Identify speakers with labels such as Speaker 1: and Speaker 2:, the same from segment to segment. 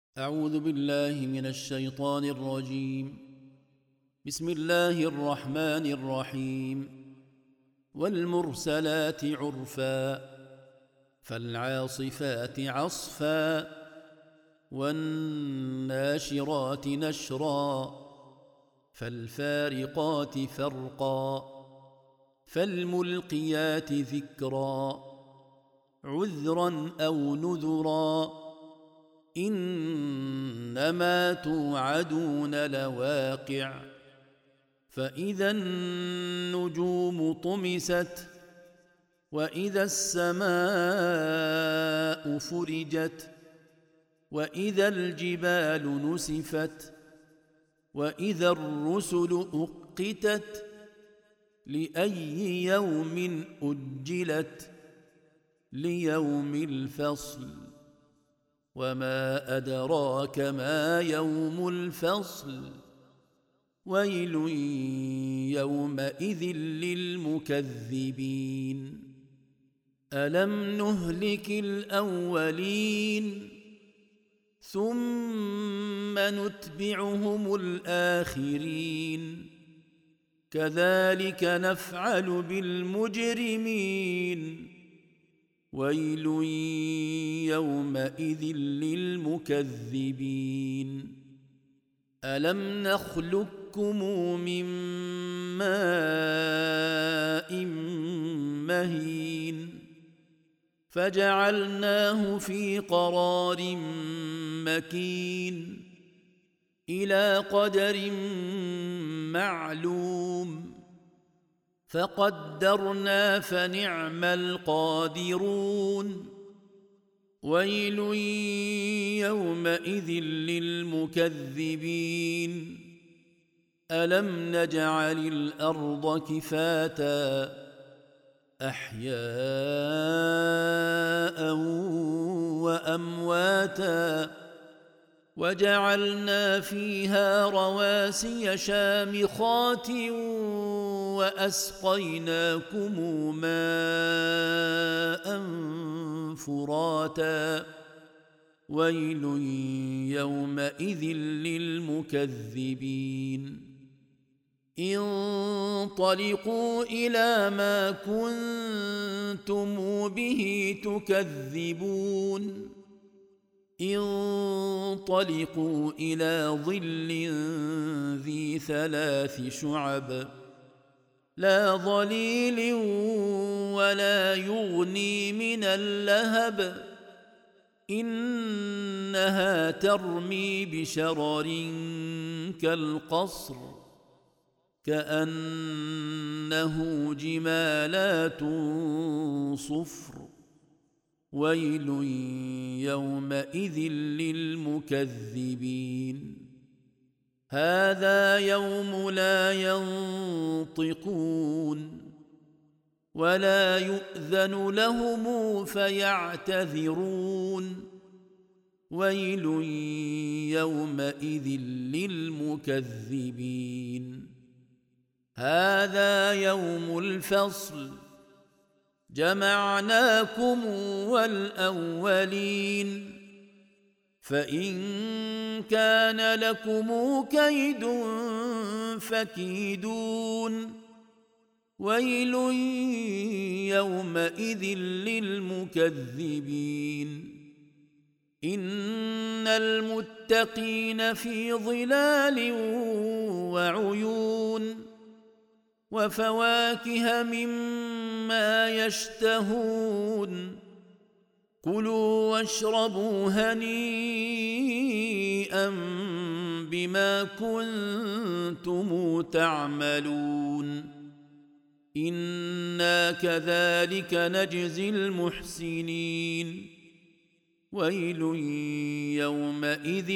Speaker 1: أعوذ بالله من الشيطان الرجيم. بسم الله الرحمن الرحيم. والمرسلات عرفا فالعاصفات عصفا والناشرات نشرا فالفارقات فرقا فالملقيات ذكرا عذرا أو نذرا إنما توعدون لواقع فإذا النجوم طمست وإذا السماء فرجت وإذا الجبال نسفت وإذا الرسل أقتت لأي يوم أجلت ليوم الفصل وما أدراك ما يوم الفصل ويل يومئذ للمكذبين ألم نهلك الأولين ثم نتبعهم الآخرين كذلك نفعل بالمجرمين ويل يومئذ للمكذبين ألم نخلقكم من ماء مهين فجعلناه في قرار مكين إلى قدر معلوم فقدرنا فنعم القادرون ويل يومئذ للمكذبين ألم نجعل الأرض كفاتا أحياء وأمواتا وجعلنا فيها رواسي شامخات وأسقيناكم ماء فراتا ويل يومئذ للمكذبين انطلقوا إلى ما كنتم به تكذبون انطلقوا إلى ظل ذي 3 شعب لا ظليل ولا يغني من اللهب إنها ترمي بشرر كالقصر كأنه جمالات صفر ويل يومئذ للمكذبين هذا يوم لا ينطقون ولا يؤذن لهم فيعتذرون ويل يومئذ للمكذبين هذا يوم الفصل جمعناكم والأولين فإن كان لكم كيد فكيدون ويل يومئذ للمكذبين إن المتقين في ظلال وعيون وفواكه مما يشتهون كلوا واشربوا هنيئا بما كنتم تعملون إنا كذلك نجزي المحسنين ويل يومئذ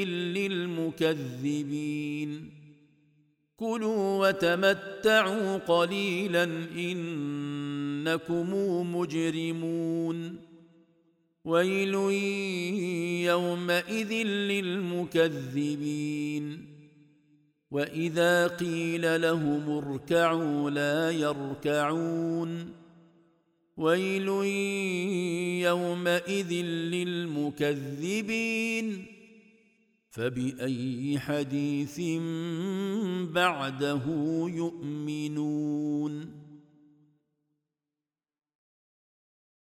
Speaker 1: للمكذبين كلوا وتمتعوا قليلا إنكم مجرمون ويل يومئذ للمكذبين وإذا قيل لهم اركعوا لا يركعون ويل يومئذ للمكذبين فبأي حديث بعده يؤمنون